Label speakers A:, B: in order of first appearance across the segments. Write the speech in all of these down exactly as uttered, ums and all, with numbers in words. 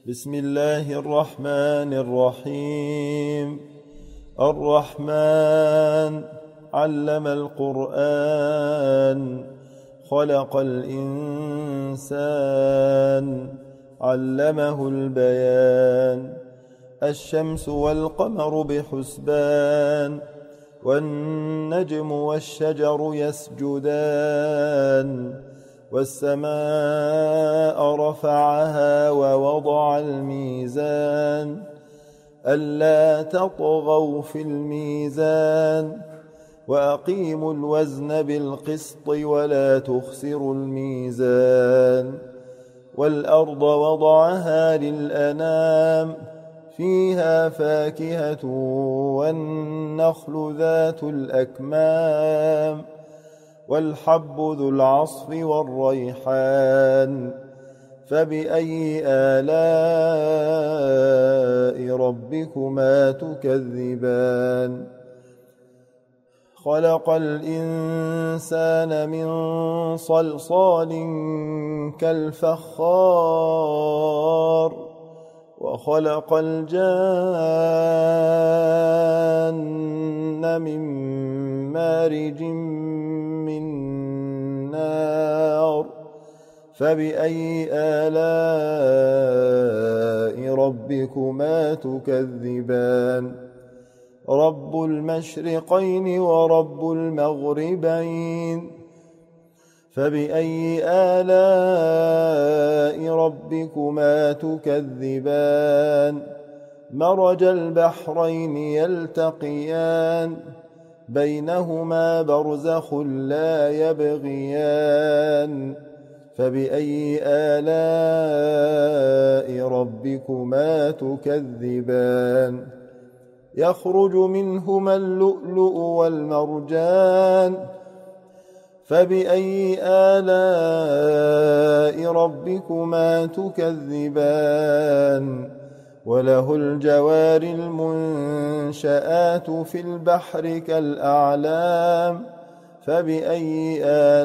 A: بسم الله الرحمن الرحيم. الرحمن علم القرآن خلق الإنسان علمه البيان. الشمس والقمر بحسبان والنجم والشجر يسجدان والسماء رفعها ووضع الميزان ألا تطغوا في الميزان وأقيموا الوزن بالقسط ولا تخسروا الميزان. والأرض وضعها للأنام فيها فاكهة والنخل ذات الأكمام والحب ذو العصف والريحان. فبأي آلاء ربكما تكذبان؟ خلق الإنسان من صلصال كالفخار وخلق الجان من مارج من نار. فبأي آلاء ربكما تكذبان؟ رب المشرقين ورب المغربين. فبأي آلاء ربكما تكذبان؟ مرج البحرين يلتقيان بينهما برزخ لا يبغيان. فبأي آلاء ربكما تكذبان؟ يخرج منهما اللؤلؤ والمرجان. فبأي آلاء ربكما تكذبان؟ وله الجوار المنشآت في البحر كالأعلام. فبأي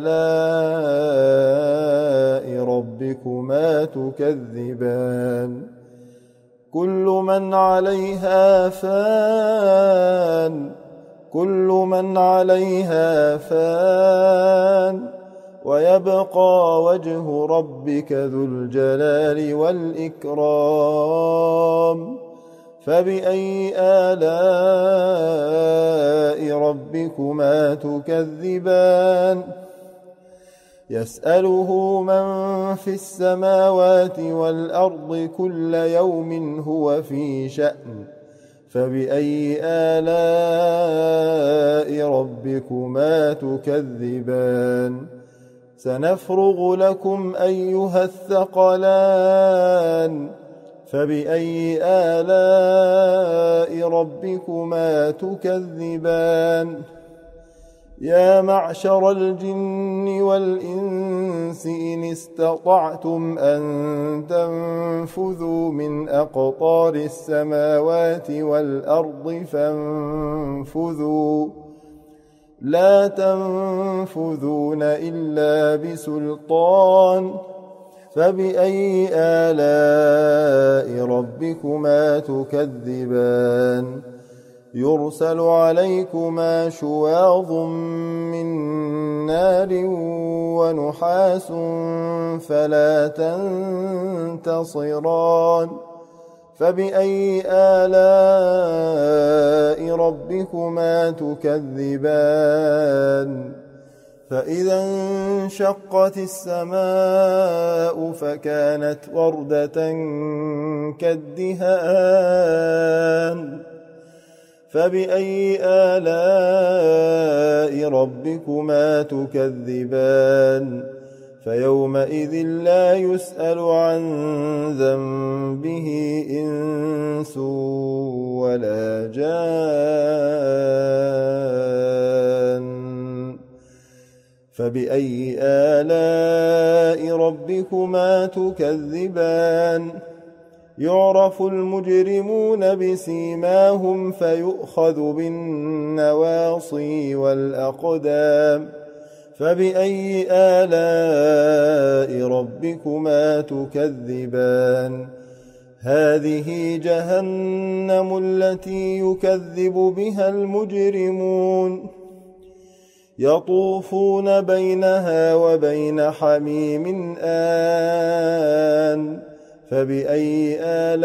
A: آلاء ربكما تكذبان؟ كل من عليها فان كل من عليها فان ويبقى وجه ربك ذو الجلال والإكرام. فبأي آلاء ربكما تكذبان؟ يسأله من في السماوات والأرض كل يوم هو في شأن. فبأي آلاء ربكما تكذبان؟ سنفرغ لكم أيها الثقلان. فبأي آلاء ربكما تكذبان؟ يا معشر الجن والإنس إن استطعتم أن تنفذوا من أقطار السماوات والأرض فانفذوا لا تنفذون إلا بسلطان. فبأي آلاء ربكما تكذبان؟ يرسل عليكما شواظ من نار ونحاس فلا تنتصران. فبأي آلاء ربكما تكذبان؟ فإذا انشقت السماء فكانت وردة كالدهان. فبأي آلاء ربكما تكذبان؟ فيومئذ لا يسأل عن ذنبه إنس ولا جان. فبأي آلاء ربكما تكذبان؟ يعرف المجرمون بسيماهم فيؤخذ بالنواصي والأقدام. فبأي آلاء ربكما تكذبان هذه جهنم التي يكذب بها المجرمون يطوفون بينها وبين حميم آن فبأي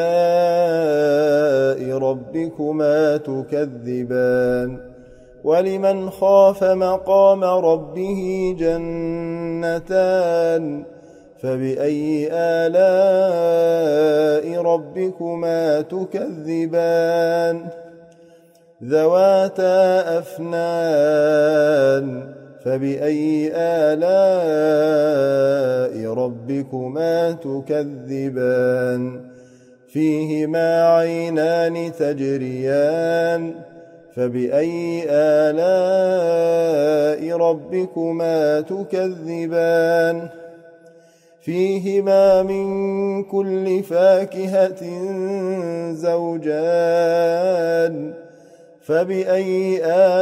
A: آلاء ربكما تكذبان ولمن خاف مقام ربه جنتان فبأي آلاء ربكما تكذبان ذواتا أفنان فبأي آلاء ربكما تكذبان فيهما عينان تجريان فبأي آلاء ربكما تكذبان فيهما من كل فاكهة زوجان فبأي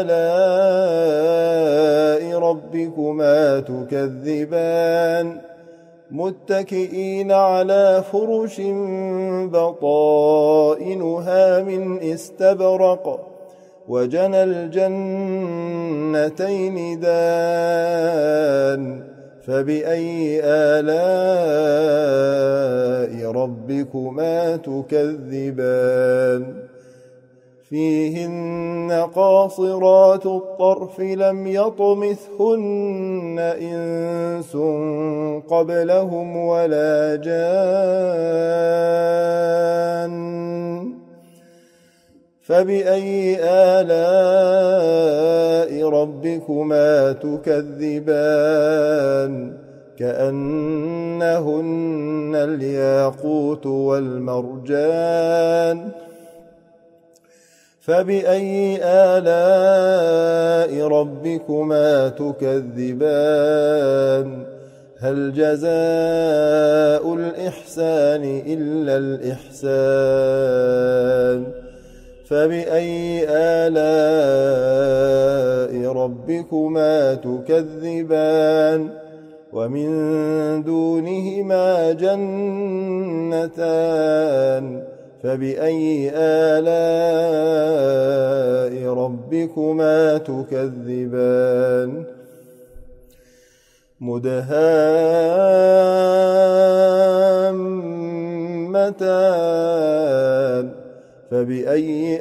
A: آلاء ربكما تكذبان متكئين على فرش بطائنها من استبرق وجنى الجنتين دان فبأي آلاء ربكما تكذبان فيهن قاصرات الطرف لم يطمثهن إنس قبلهم ولا جان فبأي آلاء ربكما تكذبان كأنهن الياقوت والمرجان فبأي آلاء ربكما تكذبان هل جزاء الإحسان إلا الإحسان فبأي آلاء ربكما تكذبان ومن دونهما جنتان فبأي آلاء ربكما تكذبان مدهامتان فبأي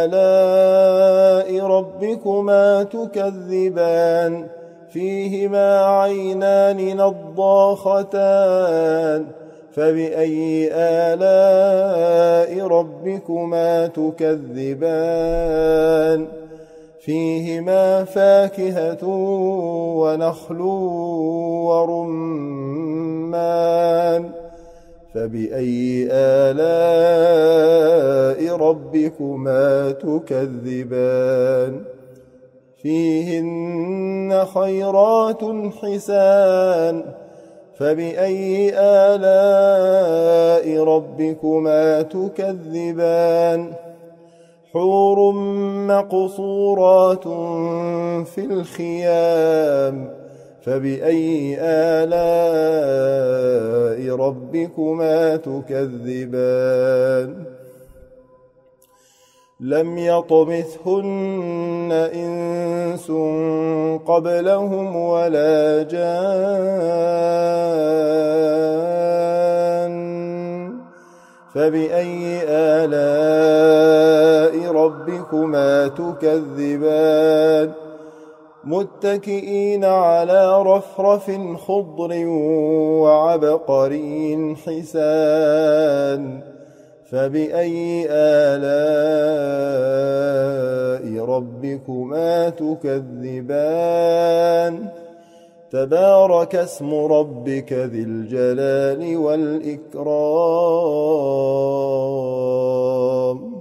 A: آلاء ربكما تكذبان فيهما عينان نضاختان فبأي آلاء ربكما تكذبان فيهما فاكهة ونخل ورمان فبأي آلاء ربكما تكذبان فيهن خيرات حسان فبأي آلاء ربكما تكذبان حور مقصورات في الخيام فبأي آلاء ربكما تكذبان لم يطمثهن إنس قبلهم ولا جان فبأي آلاء ربكما تكذبان متكئين على رفرف خضر وعبقري حسان فبأي آلاء ربكما تكذبان تبارك اسم ربك ذي الجلال والإكرام